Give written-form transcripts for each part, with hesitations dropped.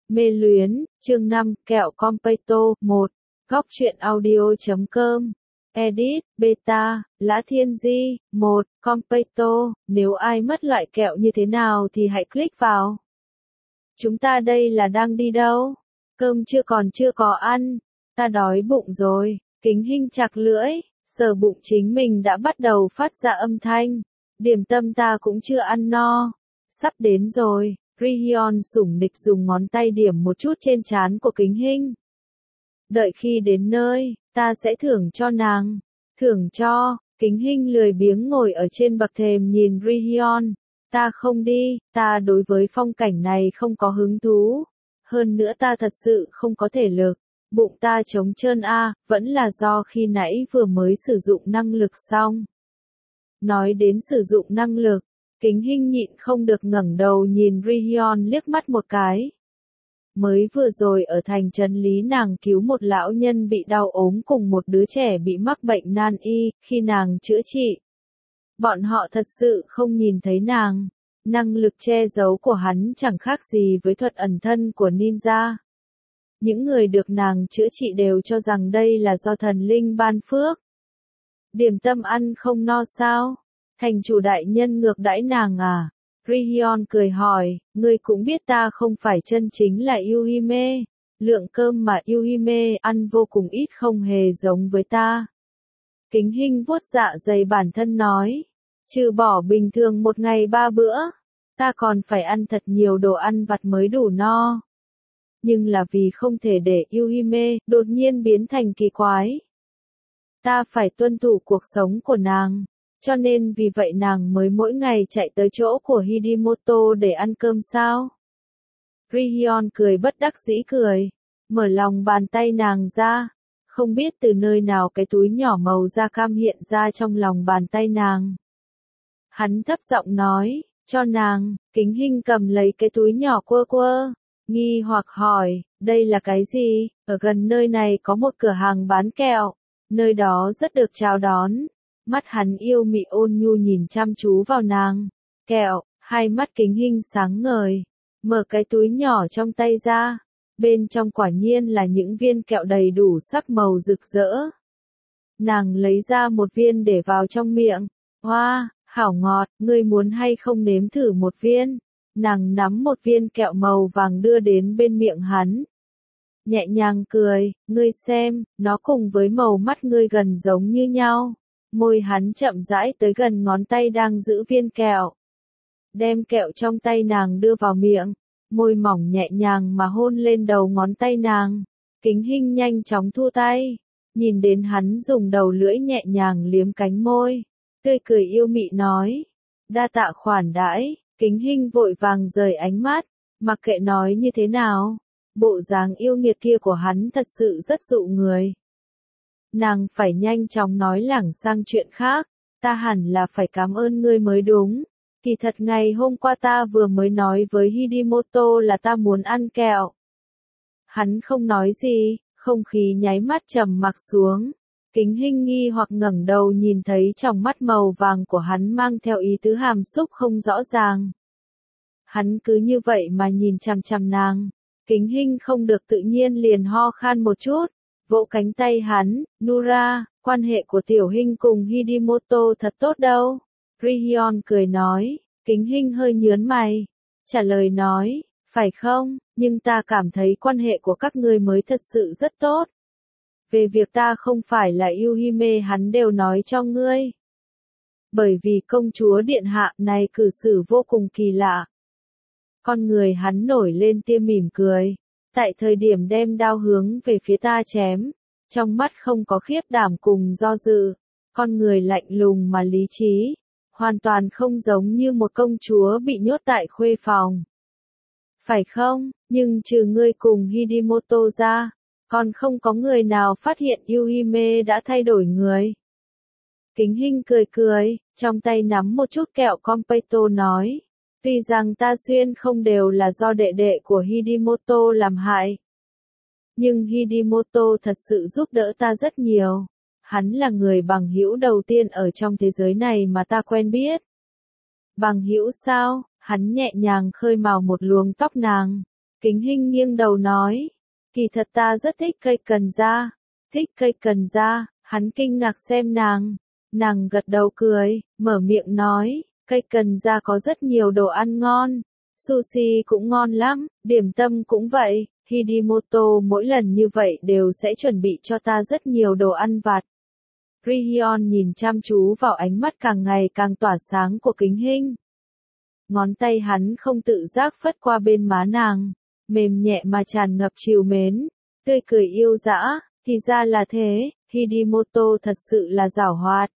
Mê luyến, chương 5, kẹo Compeito, 1, góc truyện audio.com, edit, beta, Lã Thiên Di, 1, Compeito, nếu ai mất loại kẹo như thế nào thì hãy click vào. Chúng ta đây là đang đi đâu? Cơm chưa có ăn, ta đói bụng rồi, Kính Hinh chạc lưỡi, sờ bụng chính mình đã bắt đầu phát ra âm thanh, điểm tâm ta cũng chưa ăn no, sắp đến rồi. Rihyon sủng nịch dùng ngón tay điểm một chút trên trán của Kính Hinh. Đợi khi đến nơi, ta sẽ thưởng cho nàng. Thưởng cho, Kính Hinh lười biếng ngồi ở trên bậc thềm nhìn Rihyon. Ta không đi, ta đối với phong cảnh này không có hứng thú. Hơn nữa ta thật sự không có thể lực. Bụng ta trống trơn vẫn là do khi nãy vừa mới sử dụng năng lực xong. Nói đến sử dụng năng lực, Kính Hinh nhịn không được ngẩng đầu nhìn Rihyon liếc mắt một cái. Mới vừa rồi ở thành trấn Lý nàng cứu một lão nhân bị đau ốm cùng một đứa trẻ bị mắc bệnh nan y, khi nàng chữa trị. Bọn họ thật sự không nhìn thấy nàng. Năng lực che giấu của hắn chẳng khác gì với thuật ẩn thân của ninja. Những người được nàng chữa trị đều cho rằng đây là do thần linh ban phước. Điểm tâm ăn không no sao? Thành chủ đại nhân ngược đãi nàng à? Rihyon cười hỏi, ngươi cũng biết ta không phải chân chính là Yuhime. Lượng cơm mà Yuhime ăn vô cùng ít không hề giống với ta. Kính Hinh vuốt dạ dày bản thân nói, trừ bỏ bình thường một ngày 3 bữa, ta còn phải ăn thật nhiều đồ ăn vặt mới đủ no. Nhưng là vì không thể để Yuhime đột nhiên biến thành kỳ quái. Ta phải tuân thủ cuộc sống của nàng. Cho nên vì vậy nàng mới mỗi ngày chạy tới chỗ của Hidimoto để ăn cơm sao? Rihyon cười bất đắc dĩ cười, mở lòng bàn tay nàng ra, không biết từ nơi nào cái túi nhỏ màu da cam hiện ra trong lòng bàn tay nàng. Hắn thấp giọng nói, cho nàng. Kính Hinh cầm lấy cái túi nhỏ quơ, nghi hoặc hỏi, đây là cái gì? Ở gần nơi này có một cửa hàng bán kẹo, nơi đó rất được chào đón. Mắt hắn yêu mị ôn nhu nhìn chăm chú vào nàng. Kẹo, hai mắt Kính Hinh sáng ngời. Mở cái túi nhỏ trong tay ra. Bên trong quả nhiên là những viên kẹo đầy đủ sắc màu rực rỡ. Nàng lấy ra một viên để vào trong miệng. Hoa, hảo ngọt, ngươi muốn hay không nếm thử một viên? Nàng nắm một viên kẹo màu vàng đưa đến bên miệng hắn. Nhẹ nhàng cười, ngươi xem, nó cùng với màu mắt ngươi gần giống như nhau. Môi hắn chậm rãi tới gần ngón tay đang giữ viên kẹo. Đem kẹo trong tay nàng đưa vào miệng, môi mỏng nhẹ nhàng mà hôn lên đầu ngón tay nàng. Kính Hinh nhanh chóng thu tay, nhìn đến hắn dùng đầu lưỡi nhẹ nhàng liếm cánh môi, tươi cười yêu mị nói, đa tạ khoản đãi. Kính Hinh vội vàng rời ánh mắt, mặc kệ nói như thế nào, bộ dáng yêu nghiệt kia của hắn thật sự rất dụ người. Nàng phải nhanh chóng nói lảng sang chuyện khác, ta hẳn là phải cảm ơn ngươi mới đúng. Kỳ thật ngày hôm qua ta vừa mới nói với Hidimoto là ta muốn ăn kẹo. Hắn không nói gì, không khí nháy mắt trầm mặc xuống. Kính Hinh nghi hoặc ngẩng đầu nhìn thấy trong mắt màu vàng của hắn mang theo ý tứ hàm xúc không rõ ràng. Hắn cứ như vậy mà nhìn chằm chằm nàng. Kính Hinh không được tự nhiên liền ho khan một chút. Vỗ cánh tay hắn, Nura, quan hệ của Tiểu Hinh cùng Hidimoto thật tốt đâu. Rihyon cười nói, Kính Hinh hơi nhướng mày, trả lời nói, phải không, nhưng ta cảm thấy quan hệ của các ngươi mới thật sự rất tốt. Về việc ta không phải là Yuhime hắn đều nói cho ngươi. Bởi vì công chúa điện hạ này cử xử vô cùng kỳ lạ. Con người hắn nổi lên tia mỉm cười. Tại thời điểm đem đao hướng về phía ta chém, trong mắt không có khiếp đảm cùng do dự, con người lạnh lùng mà lý trí, hoàn toàn không giống như một công chúa bị nhốt tại khuê phòng. Phải không, nhưng trừ ngươi cùng Hidimoto ra, còn không có người nào phát hiện Yuhime đã thay đổi người. Kính Hinh cười, trong tay nắm một chút kẹo Compeito nói. Tuy rằng ta xuyên không đều là do đệ đệ của Hidimoto làm hại. Nhưng Hidimoto thật sự giúp đỡ ta rất nhiều. Hắn là người bằng hữu đầu tiên ở trong thế giới này mà ta quen biết. Bằng hữu sao? Hắn nhẹ nhàng khơi mào một luồng tóc nàng. Kính Hinh nghiêng đầu nói. Kỳ thật ta rất thích cây cần da. Thích cây cần da, hắn kinh ngạc xem nàng. Nàng gật đầu cười, mở miệng nói, cây cần da có rất nhiều đồ ăn ngon. Sushi cũng ngon lắm, điểm tâm cũng vậy. Hidimoto mỗi lần như vậy đều sẽ chuẩn bị cho ta rất nhiều đồ ăn vặt. Rihion nhìn chăm chú vào ánh mắt càng ngày càng tỏa sáng của Kính Hinh. Ngón tay hắn không tự giác phất qua bên má nàng, mềm nhẹ mà tràn ngập trìu mến, tươi cười yêu dã, thì ra là thế, Hidimoto thật sự là giảo hoạt.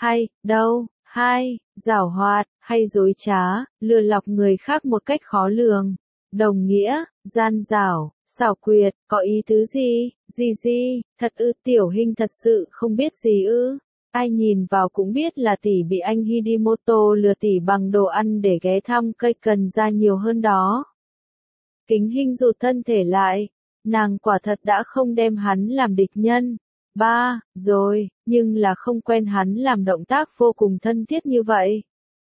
Giảo hoạt, hay dối trá, lừa lọc người khác một cách khó lường. Đồng nghĩa, gian dảo, xảo quyệt, có ý tứ gì, thật ư, Tiểu Hinh thật sự không biết gì ư. Ai nhìn vào cũng biết là tỷ bị anh Hidimoto lừa tỷ bằng đồ ăn để ghé thăm cây cần da nhiều hơn đó. Kính Hinh rụt thân thể lại, nàng quả thật đã không đem hắn làm địch nhân. Rồi, nhưng là không quen hắn làm động tác vô cùng thân thiết như vậy.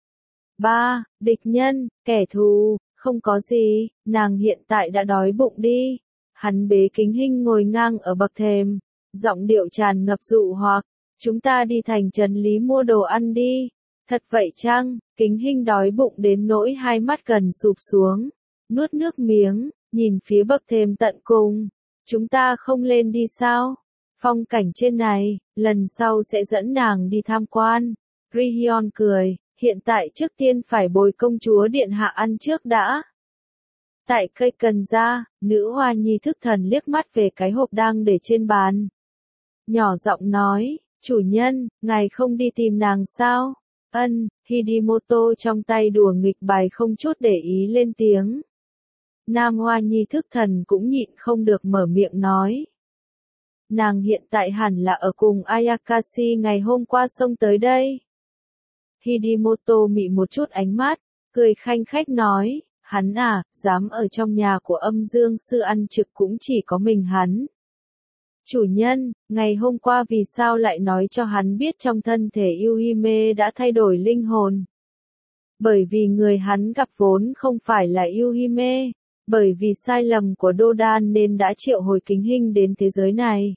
Địch nhân, kẻ thù, không có gì, nàng hiện tại đã đói bụng đi. Hắn bế Kính Hinh ngồi ngang ở bậc thềm, giọng điệu tràn ngập dụ hoặc, chúng ta đi thành trấn Lý mua đồ ăn đi. Thật vậy chăng? Kính Hinh đói bụng đến nỗi hai mắt gần sụp xuống, nuốt nước miếng, nhìn phía bậc thềm tận cùng. Chúng ta không lên đi sao? Phong cảnh trên này, lần sau sẽ dẫn nàng đi tham quan. Rihion cười, hiện tại trước tiên phải bồi công chúa điện hạ ăn trước đã. Tại cây cần da, nữ hoa nhi thức thần liếc mắt về cái hộp đang để trên bàn. Nhỏ giọng nói, chủ nhân, ngài không đi tìm nàng sao? Hidimoto trong tay đùa nghịch bài không chút để ý lên tiếng. Nam hoa nhi thức thần cũng nhịn không được mở miệng nói. Nàng hiện tại hẳn là ở cùng Ayakashi ngày hôm qua xông tới đây. Hidimoto mị một chút ánh mắt, cười khanh khách nói, hắn à, dám ở trong nhà của âm dương sư ăn trực cũng chỉ có mình hắn. Chủ nhân, ngày hôm qua vì sao lại nói cho hắn biết trong thân thể Yuhime đã thay đổi linh hồn? Bởi vì người hắn gặp vốn không phải là Yuhime, bởi vì sai lầm của Dodan nên đã triệu hồi Kính Hinh đến thế giới này.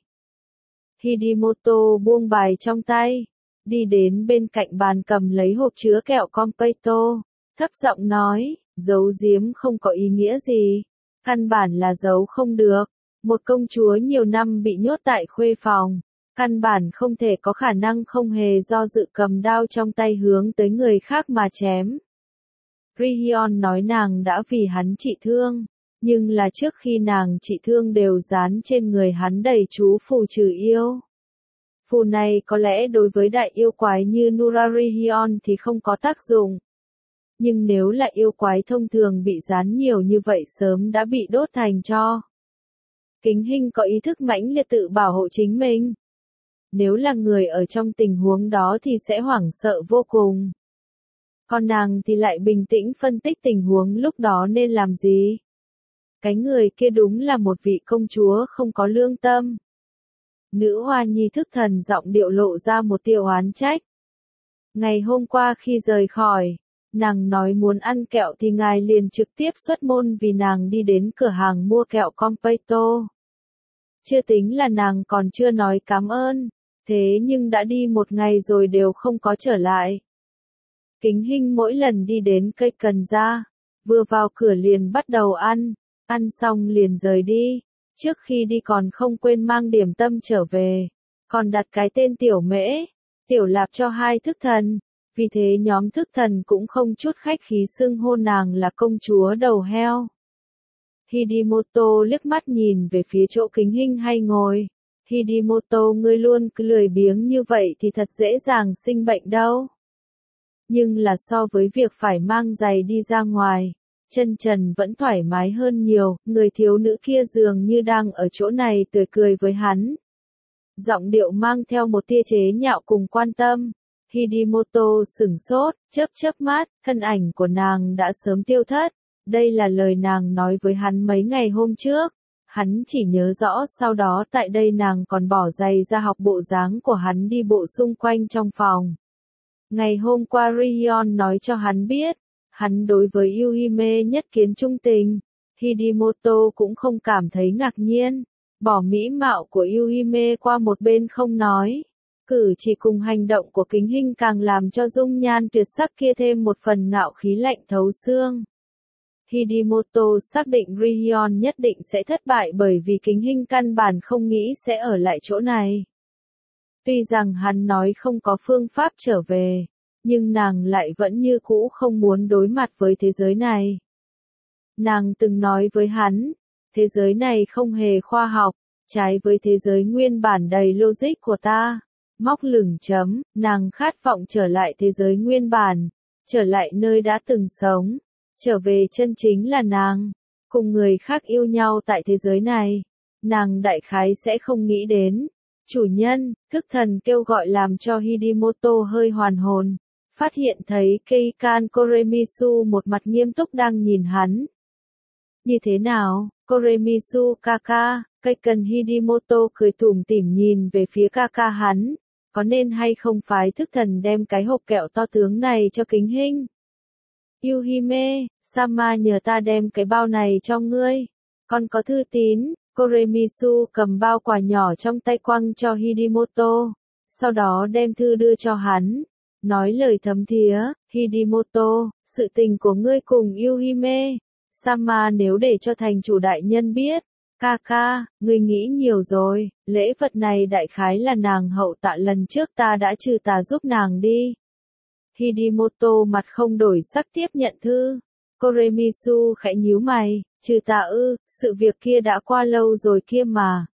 Hidimoto buông bài trong tay, đi đến bên cạnh bàn cầm lấy hộp chứa kẹo Compayto, thấp giọng nói, giấu giếm không có ý nghĩa gì, căn bản là giấu không được. Một công chúa nhiều năm bị nhốt tại khuê phòng, căn bản không thể có khả năng không hề do dự cầm đao trong tay hướng tới người khác mà chém. Rihion nói nàng đã vì hắn trị thương, nhưng là trước khi nàng trị thương đều dán trên người hắn đầy chú phù trừ yêu. Phù này có lẽ đối với đại yêu quái như Nurarihion thì không có tác dụng. Nhưng nếu là yêu quái thông thường bị dán nhiều như vậy sớm đã bị đốt thành tro. Kính Hinh có ý thức mãnh liệt tự bảo hộ chính mình. Nếu là người ở trong tình huống đó thì sẽ hoảng sợ vô cùng. Còn nàng thì lại bình tĩnh phân tích tình huống lúc đó nên làm gì. Cái người kia đúng là một vị công chúa không có lương tâm. Nữ hoa nhi thức thần giọng điệu lộ ra một tia oán trách. Ngày hôm qua khi rời khỏi, nàng nói muốn ăn kẹo thì ngài liền trực tiếp xuất môn vì nàng đi đến cửa hàng mua kẹo Compayto. Chưa tính là nàng còn chưa nói cảm ơn, thế nhưng đã đi một ngày rồi đều không có trở lại. Kính Hinh mỗi lần đi đến cây cần da, vừa vào cửa liền bắt đầu ăn xong liền rời đi, trước khi đi còn không quên mang điểm tâm trở về, còn đặt cái tên Tiểu Mễ, Tiểu Lạp cho hai thức thần, vì thế nhóm thức thần cũng không chút khách khí xưng hô nàng là công chúa đầu heo. Hidimoto liếc mắt nhìn về phía chỗ Kính Hinh hay ngồi. Hidimoto ngươi luôn cứ lười biếng như vậy thì thật dễ dàng sinh bệnh đâu. Nhưng là so với việc phải mang giày đi ra ngoài, chân trần vẫn thoải mái hơn nhiều, người thiếu nữ kia dường như đang ở chỗ này tươi cười với hắn. Giọng điệu mang theo một tia chế nhạo cùng quan tâm. Hidimoto sửng sốt, chớp mắt, thân ảnh của nàng đã sớm tiêu thất. Đây là lời nàng nói với hắn mấy ngày hôm trước. Hắn chỉ nhớ rõ sau đó tại đây nàng còn bỏ giày ra học bộ dáng của hắn đi bộ xung quanh trong phòng. Ngày hôm qua Rihion nói cho hắn biết, hắn đối với Yuhime nhất kiến trung tình. Hidimoto cũng không cảm thấy ngạc nhiên, bỏ mỹ mạo của Yuhime qua một bên không nói. Cử chỉ cùng hành động của Kính Hinh càng làm cho dung nhan tuyệt sắc kia thêm một phần ngạo khí lạnh thấu xương. Hidimoto xác định Rihyon nhất định sẽ thất bại bởi vì Kính Hinh căn bản không nghĩ sẽ ở lại chỗ này. Tuy rằng hắn nói không có phương pháp trở về, nhưng nàng lại vẫn như cũ không muốn đối mặt với thế giới này. Nàng từng nói với hắn, thế giới này không hề khoa học, trái với thế giới nguyên bản đầy logic của ta. Móc lửng chấm, nàng khát vọng trở lại thế giới nguyên bản, trở lại nơi đã từng sống, trở về chân chính là nàng, cùng người khác yêu nhau tại thế giới này. Nàng đại khái sẽ không nghĩ đến. Chủ nhân, thức thần kêu gọi làm cho Hidimoto hơi hoàn hồn, phát hiện thấy Keikan Koremisu một mặt nghiêm túc đang nhìn hắn. Như thế nào, Koremisu kaka, Keikan Hidimoto cười tủm tỉm nhìn về phía kaka hắn, có nên hay không phái thức thần đem cái hộp kẹo to tướng này cho Kính Hinh? Yuhime, Sama nhờ ta đem cái bao này cho ngươi, con có thư tín. Koremisu cầm bao quà nhỏ trong tay quăng cho Hidimoto, sau đó đem thư đưa cho hắn, nói lời thấm thía, Hidimoto, sự tình của ngươi cùng Yuhime, Sama nếu để cho thành chủ đại nhân biết, kaka, ngươi nghĩ nhiều rồi, lễ vật này đại khái là nàng hậu tạ lần trước ta đã trừ tà giúp nàng đi. Hidimoto mặt không đổi sắc tiếp nhận thư. Koremisu khẽ nhíu mày, trừ tà ư, sự việc kia đã qua lâu rồi kia mà.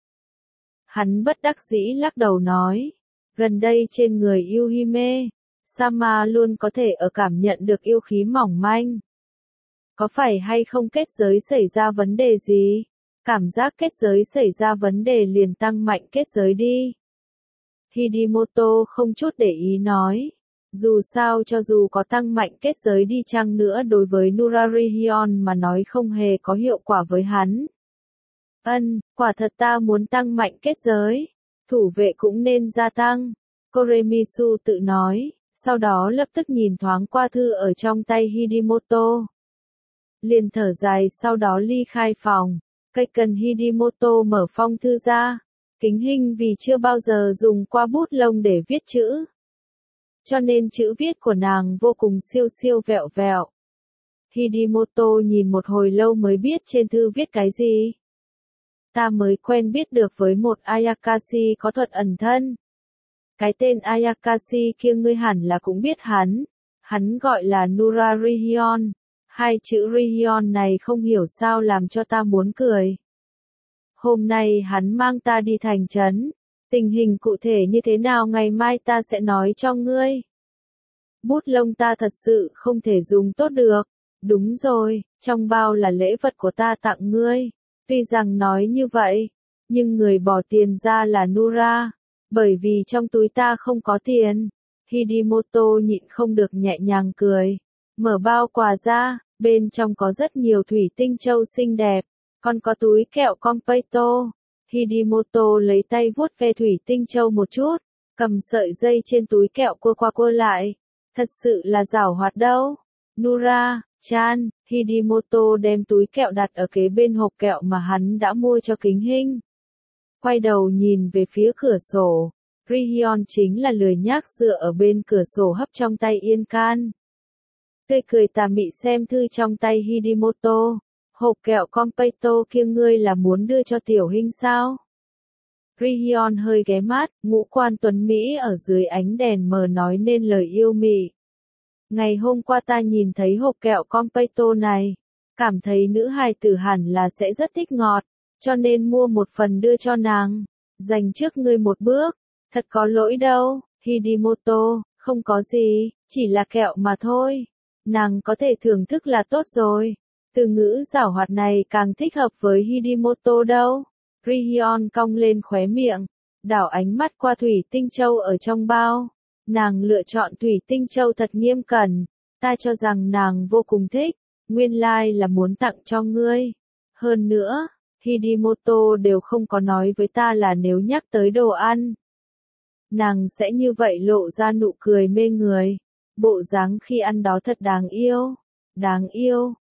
Hắn bất đắc dĩ lắc đầu nói, gần đây trên người Yuhime, Sama luôn có thể ở cảm nhận được yêu khí mỏng manh. Có phải hay không kết giới xảy ra vấn đề gì? Cảm giác kết giới xảy ra vấn đề liền tăng mạnh kết giới đi. Hidimoto không chút để ý nói. Dù sao cho dù có tăng mạnh kết giới đi chăng nữa đối với Nurarihyon mà nói không hề có hiệu quả với hắn. Quả thật ta muốn tăng mạnh kết giới. Thủ vệ cũng nên gia tăng. Koremisu tự nói, sau đó lập tức nhìn thoáng qua thư ở trong tay Hidimoto. Liền thở dài sau đó ly khai phòng. Keikan Hidimoto mở phong thư ra. Kính Hinh vì chưa bao giờ dùng qua bút lông để viết chữ, cho nên chữ viết của nàng vô cùng siêu siêu vẹo vẹo. Hidimoto nhìn một hồi lâu mới biết trên thư viết cái gì. Ta mới quen biết được với một Ayakashi có thuật ẩn thân. Cái tên Ayakashi kia ngươi hẳn là cũng biết hắn. Hắn gọi là Nurarihyon. Hai chữ Rihyon này không hiểu sao làm cho ta muốn cười. Hôm nay hắn mang ta đi thành trấn. Tình hình cụ thể như thế nào ngày mai ta sẽ nói cho ngươi. Bút lông ta thật sự không thể dùng tốt được. Đúng rồi, trong bao là lễ vật của ta tặng ngươi. Tuy rằng nói như vậy, nhưng người bỏ tiền ra là Nura. Bởi vì trong túi ta không có tiền. Hidimoto nhịn không được nhẹ nhàng cười. Mở bao quà ra, bên trong có rất nhiều thủy tinh châu xinh đẹp. Còn có túi kẹo Compayto. Hidimoto lấy tay vuốt ve thủy tinh châu một chút, cầm sợi dây trên túi kẹo cua qua cua lại. Thật sự là giảo hoạt đâu. Nura-chan, Hidimoto đem túi kẹo đặt ở kế bên hộp kẹo mà hắn đã mua cho Kính Hinh. Quay đầu nhìn về phía cửa sổ. Rihyon chính là lười nhác dựa ở bên cửa sổ hấp trong tay yên can. Tươi cười tà mị xem thư trong tay Hidimoto. Hộp kẹo Compayto kia ngươi là muốn đưa cho Tiểu Hinh sao? Rihyon hơi ghé mắt, ngũ quan tuấn Mỹ ở dưới ánh đèn mờ nói nên lời yêu mị. Ngày hôm qua ta nhìn thấy hộp kẹo Compayto này, cảm thấy nữ hài tử hẳn là sẽ rất thích ngọt, cho nên mua một phần đưa cho nàng, dành trước ngươi một bước. Thật có lỗi đâu, Hidimoto, không có gì, chỉ là kẹo mà thôi. Nàng có thể thưởng thức là tốt rồi. Từ ngữ giảo hoạt này càng thích hợp với Hidimoto đâu. Rihyon cong lên khóe miệng, đảo ánh mắt qua thủy tinh châu ở trong bao. Nàng lựa chọn thủy tinh châu thật nghiêm cẩn. Ta cho rằng nàng vô cùng thích, nguyên lai là muốn tặng cho ngươi. Hơn nữa, Hidimoto đều không có nói với ta là nếu nhắc tới đồ ăn, nàng sẽ như vậy lộ ra nụ cười mê người. Bộ dáng khi ăn đó thật đáng yêu. Đáng yêu.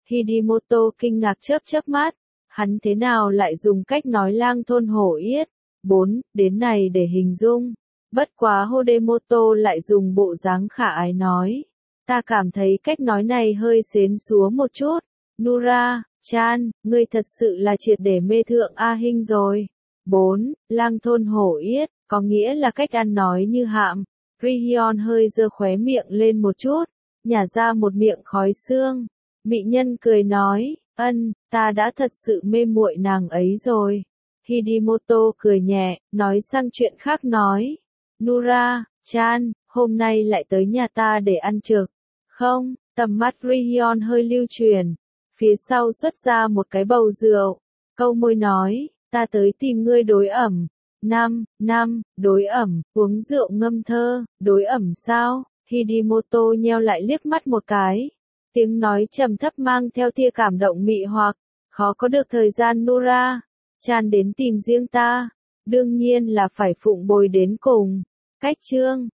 Hidimoto kinh ngạc chớp mắt. Hắn thế nào lại dùng cách nói lang thôn hổ yết? 4. Đến này để hình dung. Bất quá Hidemoto lại dùng bộ dáng khả ái nói. Ta cảm thấy cách nói này hơi xến xúa một chút. Nura-chan, ngươi thật sự là triệt để mê thượng A Hinh rồi. 4. Lang thôn hổ yết, có nghĩa là cách ăn nói như hạm. Rihyon hơi giơ khóe miệng lên một chút, nhả ra một miệng khói xương. Mị nhân cười nói, ta đã thật sự mê muội nàng ấy rồi. Hidimoto cười nhẹ, nói sang chuyện khác nói. Nura-chan, hôm nay lại tới nhà ta để ăn trực. Không, tầm mắt Rihyon hơi lưu chuyển. Phía sau xuất ra một cái bầu rượu. Câu môi nói, ta tới tìm ngươi đối ẩm. Đối ẩm, uống rượu ngâm thơ, đối ẩm sao? Hidimoto nheo lại liếc mắt một cái. Tiếng nói trầm thấp mang theo tia cảm động mị hoặc. Khó có được thời gian Nura-chan đến tìm riêng ta. Đương nhiên là phải phụng bồi đến cùng. Cách chương